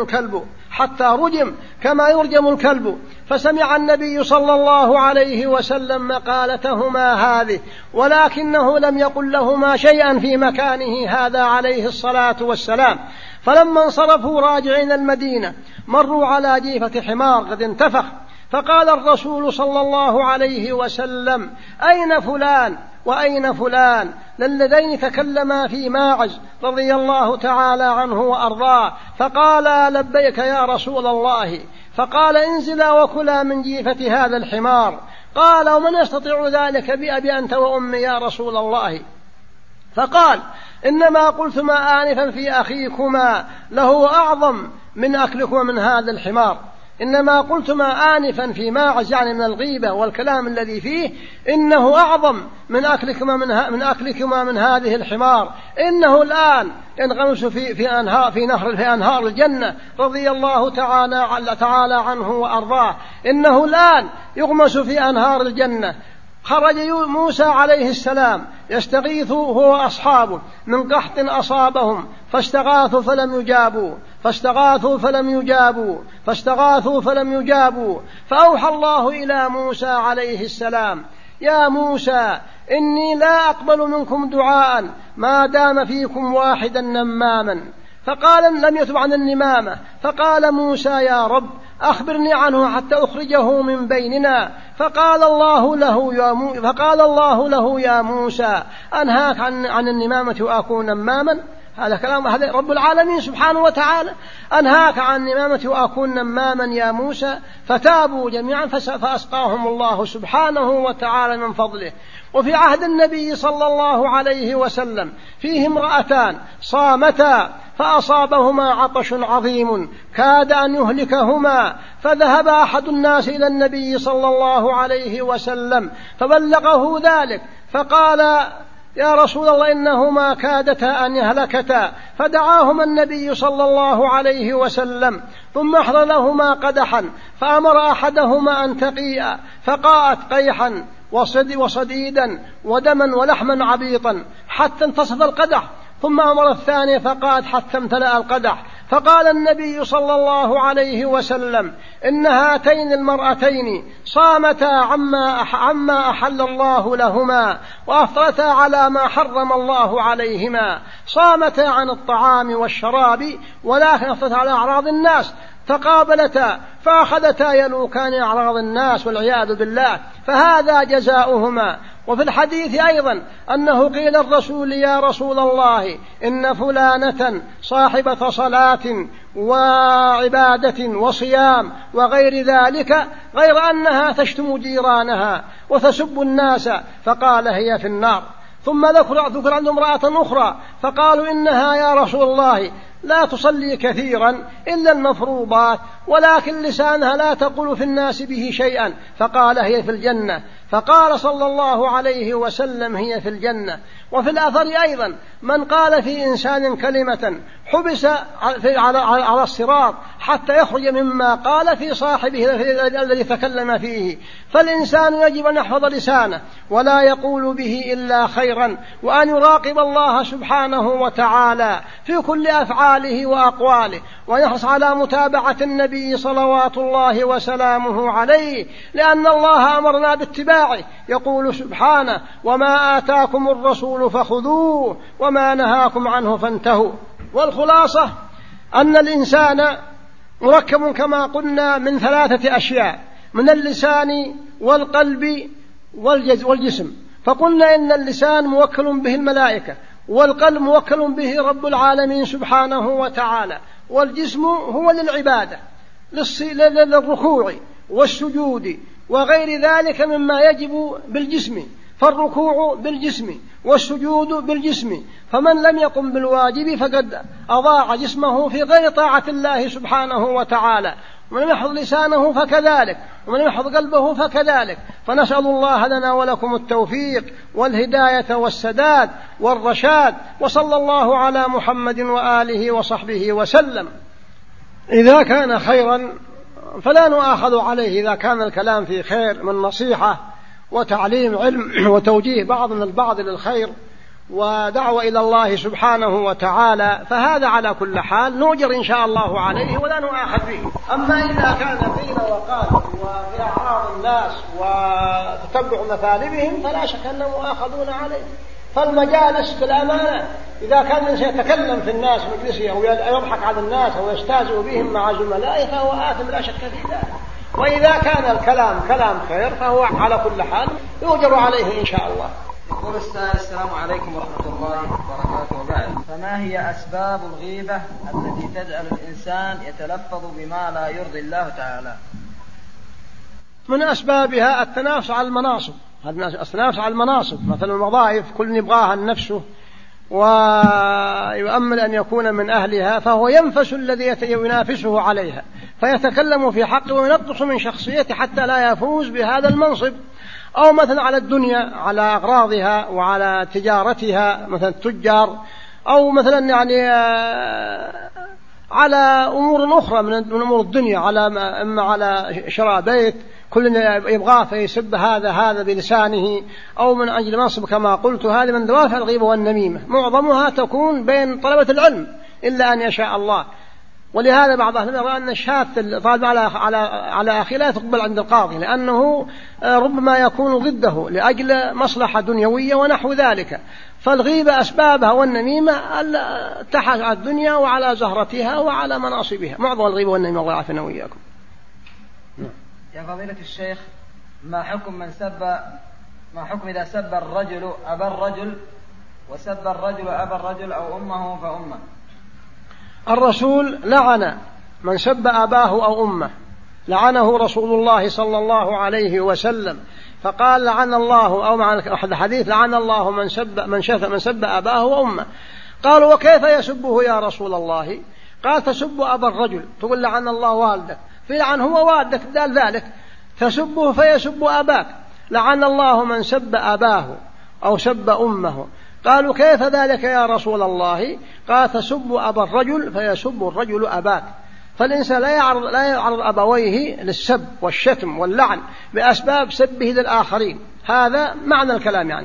يرجم الكلب. فسمع النبي صلى الله عليه وسلم مقالتهما هذه، ولكنه لم يقل لهما شيئا في مكانه هذا عليه الصلاة والسلام. فلما انصرفوا راجعين المدينة مروا على جيفة حمار قد انتفخ، فقال الرسول صلى الله عليه وسلم: أين فلان وأين فلان؟ للذين تكلما في ماعز رضي الله تعالى عنه وأرضاه. فقال: لبيك يا رسول الله. فقال: انزلا وكلا من جيفة هذا الحمار. قال: ومن يستطيع ذلك بأبي أنت وأمي يا رسول الله؟ فقال: إنما قلتما آنفا في أخيكما له أعظم من أكلكما من هذا الحمار. إنما قلتما آنفا في ماعز يعني من الغيبة والكلام الذي فيه، إنه أعظم من أكلكما من هذه الحمار. إنه الآن ينغمس في أنهار الجنة رضي الله تعالى عنه وأرضاه. إنه الآن يغمس في أنهار الجنة. خرج موسى عليه السلام يستغيث هو وأصحابه من قحط أصابهم، فاستغاثوا فلم يجابوا. فأوحى الله إلى موسى عليه السلام: يا موسى إني لا أقبل منكم دعاء ما دام فيكم واحدا نماما. فقال: لم يتب عن النمامة. فقال موسى: يا رب أخبرني عنه حتى أخرجه من بيننا. فقال الله له: يا موسى أنهاك عن النمامة وأكون نماما؟ هذا كلام هذا رب العالمين سبحانه وتعالى. أنهاك عن النمامة وأكون نماما يا موسى. فتابوا جميعا فأسقاهم الله سبحانه وتعالى من فضله. وفي عهد النبي صلى الله عليه وسلم فيه امرأتان صامتا فأصابهما عطش عظيم كاد أن يهلكهما، فذهب أحد الناس إلى النبي صلى الله عليه وسلم فبلغه ذلك، فقال: يا رسول الله إنهما كادتا أن يهلكتا. فدعاهما النبي صلى الله عليه وسلم، ثم أحضر لهما قدحا فأمر أحدهما أن تقيء، فقاءت قيحا وصديدا ودما ولحما عبيطا حتى انتصف القدح، ثم أمر الثاني فقالت حتى امتلأ القدح، فقال النبي صلى الله عليه وسلم: إن هاتين المرأتين صامتا عما أحل الله لهما وأفطرتا على ما حرم الله عليهما، صامتا عن الطعام والشراب ولكن أفطرتا على أعراض الناس، تقابلتا فأخذتا يلوكان أعراض الناس والعياذ بالله، فهذا جزاؤهما. وفي الحديث أيضا أنه قيل الرسول: يا رسول الله، إن فلانة صاحبة صلاة وعبادة وصيام وغير ذلك، غير أنها تشتم جيرانها وتسب الناس، فقال: هي في النار. ثم ذكر عند امرأة أخرى فقالوا: إنها يا رسول الله لا تصلي كثيرا إلا المفروضات، ولكن لسانها لا تقول في الناس به شيئا، فقال: هي في الجنة. فقال صلى الله عليه وسلم: هي في الجنة. وفي الأثر أيضا: من قال في إنسان كلمة حبس على الصراط حتى يخرج مما قال في صاحبه الذي تكلم فيه. فالإنسان يجب أن يحفظ لسانه ولا يقول به إلا خيرا، وأن يراقب الله سبحانه وتعالى في كل أفعاله وأقواله، ويحرص على متابعة النبي صلوات الله وسلامه عليه، لأن الله أمرنا باتباعه. يقول سبحانه: وما آتاكم الرسول فخذوه وما نهاكم عنه فانتهوا. والخلاصة أن الإنسان مركب كما قلنا من 3 أشياء: من اللسان والقلب والجسم. فقلنا إن اللسان موكل به الملائكة، والقلب موكل به رب العالمين سبحانه وتعالى، والجسم هو للعبادة، للركوع والسجود وغير ذلك مما يجب بالجسم، فالركوع بالجسم والسجود بالجسم، فمن لم يقم بالواجب فقد أضاع جسمه في غير طاعة الله سبحانه وتعالى. ومن يحفظ لسانه فكذلك، ومن يحفظ قلبه فكذلك. فنسأل الله لنا ولكم التوفيق والهداية والسداد والرشاد، وصلى الله على محمد وآله وصحبه وسلم. إذا كان خيرا فلا نؤاخذ عليه، إذا كان الكلام في خير من نصيحة وتعليم علم وتوجيه بعضنا البعض للخير ودعوة إلى الله سبحانه وتعالى، فهذا على كل حال نؤجر إن شاء الله عليه ولا نؤاخذ به. أما إذا كان قيل وقال وفي أعراض الناس وتتبع مثالبهم فلا شك أنهم مؤاخذون عليه. فالمجالس في الأمانة، إذا كان الإنسان يتكلم في الناس مجلسه أو يضحك على الناس أو يستهزئ بهم مع زملائه فهو آثم لا شك في ذلك. وإذا كان الكلام كلام خير فهو على كل حال يؤجر عليه إن شاء الله. يقول السلام عليكم ورحمة الله وبركاته. وبعد، فما هي أسباب الغيبة التي تجعل الإنسان يتلفظ بما لا يرضي الله تعالى؟ من أسبابها التنافس على المناصب، التنافس على المناصب، مثلا الوظائف كل يبغاها لنفسه ويؤمل أن يكون من أهلها، فهو ينفس الذي ينافسه عليها فيتكلم في حقه وينقص من شخصيته حتى لا يفوز بهذا المنصب. أو مثلا على الدنيا، على أغراضها وعلى تجارتها، مثلا التجار، أو مثلا يعني على أمور أخرى من أمور الدنيا، إما على شراء بيت كل يبغاه فيسب هذا بلسانه، أو من أجل منصب كما قلت. هذه من دوافع الغيبة والنميمة، معظمها تكون بين طلبة العلم إلا أن يشاء الله. ولهذا بعض أهل يرى أن شهادة الطالب على أخيه لا تقبل عند القاضي، لأنه ربما يكون ضده لأجل مصلحة دنيوية ونحو ذلك. فالغيبة أسبابها والنميمة تحت على الدنيا وعلى زهرتها وعلى مناصبها، معظم الغيبة والنميمة. الله يعافينا وإياكم. يا فضيلة الشيخ، ما حكم إذا سب الرجل أبا الرجل وسب الرجل أبا الرجل أو أمه فأمه؟ الرسول لعن من سب أباه أو أمه، لعنه رسول الله صلى الله عليه وسلم، فقال لعن الله، أو مع الحديث لعن الله من سب أباه وأمه. قالوا: وكيف يسبه يا رسول الله؟ قال: تسب أبا الرجل، تقول لعن الله والدك، فلعن هو والدك دال ذلك، تسبه فيسب أباك. لعن الله من سب أباه أو سب أمه. قالوا: كيف ذلك يا رسول الله؟ قال: تسب أبا الرجل فيسب الرجل أباك. فالإنسان لا يعرض أبويه للسب والشتم واللعن بأسباب سبه للآخرين، هذا معنى الكلام يعني.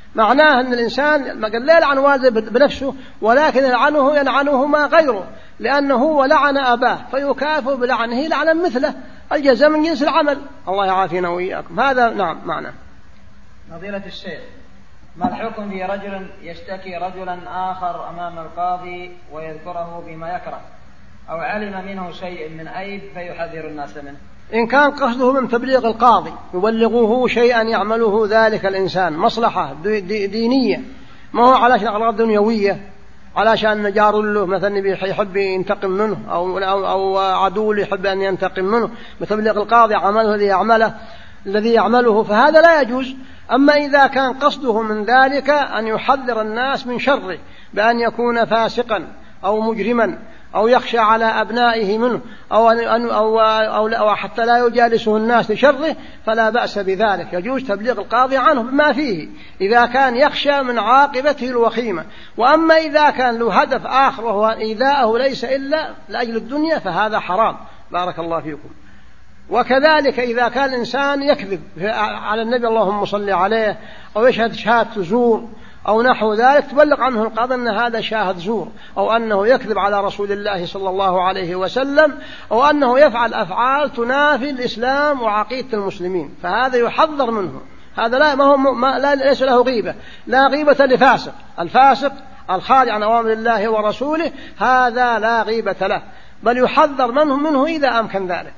معناه أن الإنسان ما قال لا يلعن والده بنفسه، ولكن يلعنه ما غيره، لأنه هو لعن أباه فيكافئ بلعنه لعنا مثله، الجزاء من جنس العمل. الله يعافينا وإياكم. هذا نعم معنى. فضيلة الشيخ، ما الحكم في رجل يشتكي رجلا آخر أمام القاضي ويذكره بما يكره، أو علم منه شيء من عيب فيحذر الناس منه؟ إن كان قصده من تبليغ القاضي يبلغه شيئا يعمله ذلك الإنسان مصلحة دينية، ما هو علشان أغراض دنيوية، علشان جار له مثلا يحب ينتقم منه أو عدو يحب أن ينتقم منه، بتبليغ القاضي عمله الذي يعمله، فهذا لا يجوز. أما إذا كان قصده من ذلك أن يحذر الناس من شره بأن يكون فاسقا أو مجرما أو يخشى على أبنائه منه أو حتى لا يجالسه الناس لشره، فلا بأس بذلك، يجوز تبليغ القاضي عنه بما فيه إذا كان يخشى من عاقبته الوخيمة. وأما إذا كان له هدف آخر وهو إيذاءه ليس إلا لأجل الدنيا فهذا حرام. بارك الله فيكم. وكذلك إذا كان الإنسان يكذب على النبي اللهم صل عليه، أو يشهد شهادة زور أو نحو ذلك، تبلغ عنه القاضي أن هذا شاهد زور، أو أنه يكذب على رسول الله صلى الله عليه وسلم، أو أنه يفعل أفعال تنافي الإسلام وعقيدة المسلمين، فهذا يحذر منه. هذا ليس له غيبة، لا غيبة لفاسق. الفاسق الخارج عن أوامر الله ورسوله هذا لا غيبة له، بل يحذر منه إذا أمكن ذلك.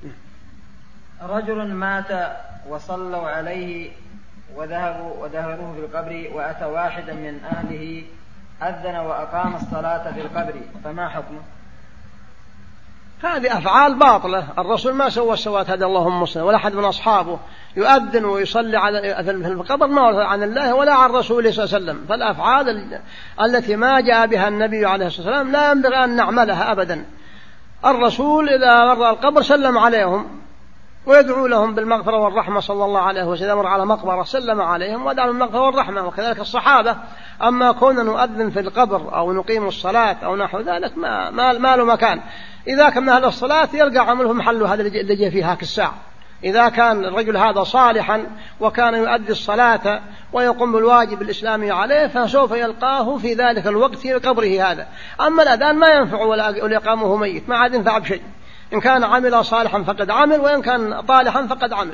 رجل مات وصلوا عليه ودهروه في القبر، وأتى واحدا من أهله أذن وأقام الصلاة في القبر، فما حكمه؟ هذه أفعال باطلة. الرسول ما سوى السوات هذا اللهم صل، ولا أحد من أصحابه يؤذن ويصلي في القبر ما هو عن الله ولا عن رسوله صلى الله عليه وسلم. فالأفعال التي ما جاء بها النبي عليه الصلاة والسلام لا ينبغي أن نعملها أبدا. الرسول إذا مر القبر سلم عليهم ويدعو لهم بالمغفرة والرحمة صلى الله عليه وسلم، مر على مقبرة سلم عليهم ودعوا بالمغفرة والرحمة، وكذلك الصحابة. أما كنا نؤذن في القبر أو نقيم الصلاة أو نحو ذلك ما له مكان. إذا كان أهل الصلاة يرجع عمله محله هذا اللي جاء فيه هاك الساعة. إذا كان الرجل هذا صالحا وكان يؤدي الصلاة ويقوم بالواجب الإسلامي عليه، فسوف يلقاه في ذلك الوقت في قبره هذا. أما الأذان ما ينفع ولا يقامه ميت، ما عاد ينفع بشيء. إن كان عمل صالحا فقد عمل، وإن كان طالحا فقد عمل.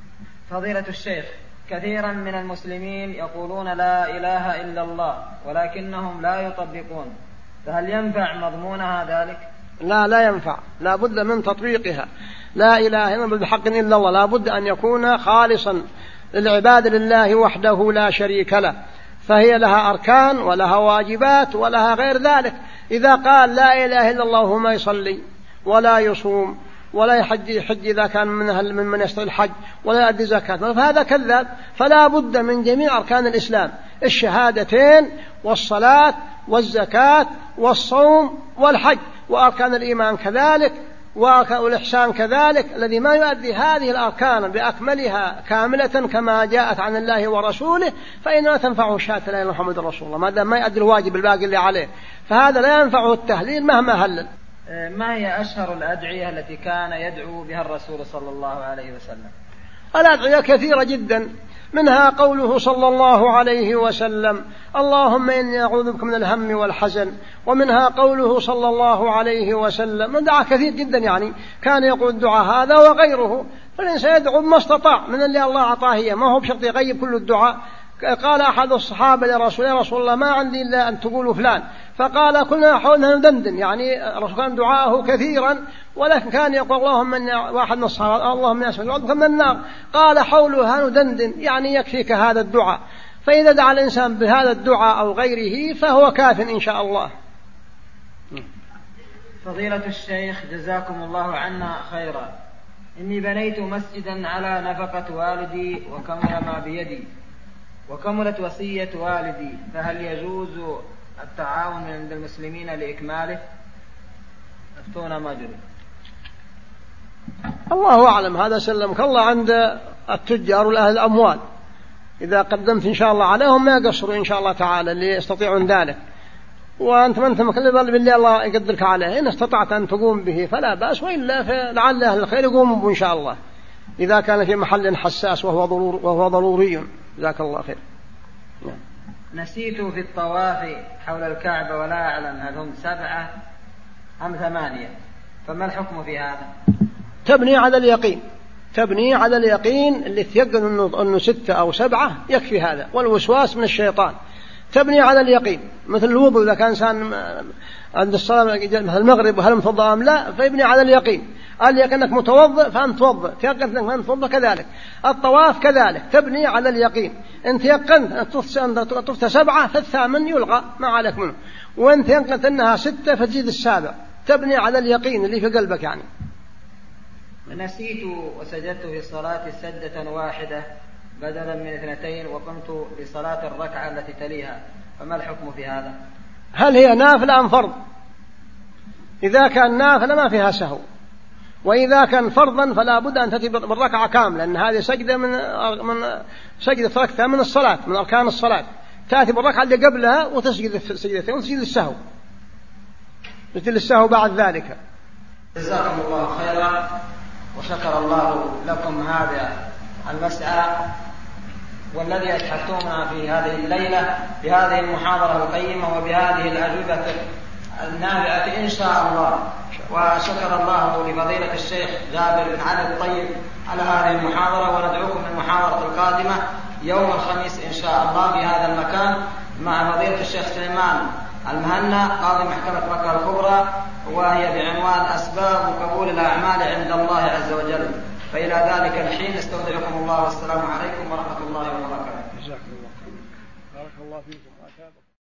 فضيلة الشيخ، كثيرا من المسلمين يقولون لا إله إلا الله ولكنهم لا يطبقون، فهل ينفع مضمونها ذلك؟ لا ينفع، لا بد من تطبيقها. لا إله إلا الله بحق إلا الله، لا بد أن يكون خالصا للعباد لله وحده لا شريك له، فهي لها أركان ولها واجبات ولها غير ذلك. إذا قال لا إله إلا الله وما يصلي ولا يصوم ولا يحج إذا كان من يستطيع الحج ولا يؤدي زكاة، فهذا كذاب. فلا بد من جميع أركان الإسلام، الشهادتين والصلاة والزكاة والصوم والحج، وأركان الإيمان كذلك، والإحسان كذلك. الذي ما يؤدي هذه الأركان بأكملها كاملة كما جاءت عن الله ورسوله فإنما تنفعه شهادة لا إله إلا محمد رسول الله، ما دام ما يؤدي الواجب الباقي اللي عليه، فهذا لا ينفعه التهليل مهما هلل. ما هي أشهر الأدعية التي كان يدعو بها الرسول صلى الله عليه وسلم؟ الأدعية كثيرة جدا، منها قوله صلى الله عليه وسلم اللهم إني أعوذ بك من الهم والحزن، ومنها قوله صلى الله عليه وسلم دعاء كثير جدا، يعني كان يقول الدعاء هذا وغيره، فالإنسان يدعو بما استطاع من اللي الله أعطاه، ما هو بشرط يغيب كل الدعاء. قال أحد الصحابة لرسول الله ما عندي إلا أن تقولوا فلان، فقال كلنا حولنا ندندن، يعني الرسول كان دعاءه كثيرا، ولكن كان يقول اللهم إني، واحد من الصحابة اللهم إني أسألك من النار، قال حولها ندندن، يعني يكفيك هذا الدعاء. فإذا دعا الإنسان بهذا الدعاء أو غيره فهو كاف إن شاء الله. فضيلة الشيخ جزاكم الله عنا خيرا، إني بنيت مسجدا على نفقة والدي وكمل ما بيدي وكملت وصية والدي، فهل يجوز التعاون عند المسلمين لإكماله؟ أفتونا ما جري. الله أعلم، هذا سلمك الله عند التجار والأهل الأموال، إذا قدمت إن شاء الله عليهم ما يقصروا إن شاء الله تعالى اللي يستطيعون ذلك، وأنت ما أنت مكلف بالله الله يقدرك عليه، إن استطعت أن تقوم به فلا بأس، وإلا فلعل أهل الخير يقوموا به إن شاء الله إذا كان في محل حساس وهو ضروري. جزاك الله خير. نسيت في الطواف حول الكعبة ولا أعلم هل هم 7 أم 8، فما الحكم في هذا؟ تبني على اليقين، تبني على اليقين اللي تيقن أنه 6 أو 7 يكفي هذا، والوسواس من الشيطان. تبني على اليقين، مثل الوضوء إذا كان إنسان عند الصلاة مثل المغرب وهل متوضأ أم لا، فيبني على اليقين. اليقين أنك متوضئ فأنت توضئ، تيقنت أنك أنت متوضئ كذلك. الطواف كذلك تبني على اليقين، أنت يقنت أن طفت 7 فالثامن يلغى ما عليك منه، وأنت يقنت أنها 6 فتزيد السابع. تبني على اليقين اللي في قلبك يعني. نسيت وسجدت في الصلاة سجدة واحدة بدلا من 2 وقمت لصلاة الركعة التي تليها، فما الحكم في هذا؟ هل هي نافلة أم فرض؟ إذا كان نافلة ما فيها سهو، وإذا كان فرضا فلا بد أن تأتي بالركعة كاملة، لأن هذه سجدة من سجدة ركعة من الصلاة، من أركان الصلاة. تأتي بالركعة اللي قبلها وتسجد السجدتين وتسجد السهو، مثل السهو بعد ذلك. جزاكم الله خيرا، وشكر الله لكم هذا المسعى والذي أتحفتمنا في هذه الليلة بهذه المحاضرة القيمة وبهذه الأجوبة النافعة إن شاء الله. وشكر الله لفضيلة الشيخ جابر بن علي الطيب على هذه المحاضرة، وندعوكم للمحاضرة القادمة يوم الخميس إن شاء الله في هذا المكان مع فضيلة الشيخ سليمان المهنا قاضي محكمة مكة الكبرى، وهي بعنوان أسباب قبول الأعمال عند الله عز وجل. فإلى ذلك الحين استودعكم الله، والسلام عليكم ورحمة الله وبركاته. جزاكم الله خيرا. بارك الله فيكم.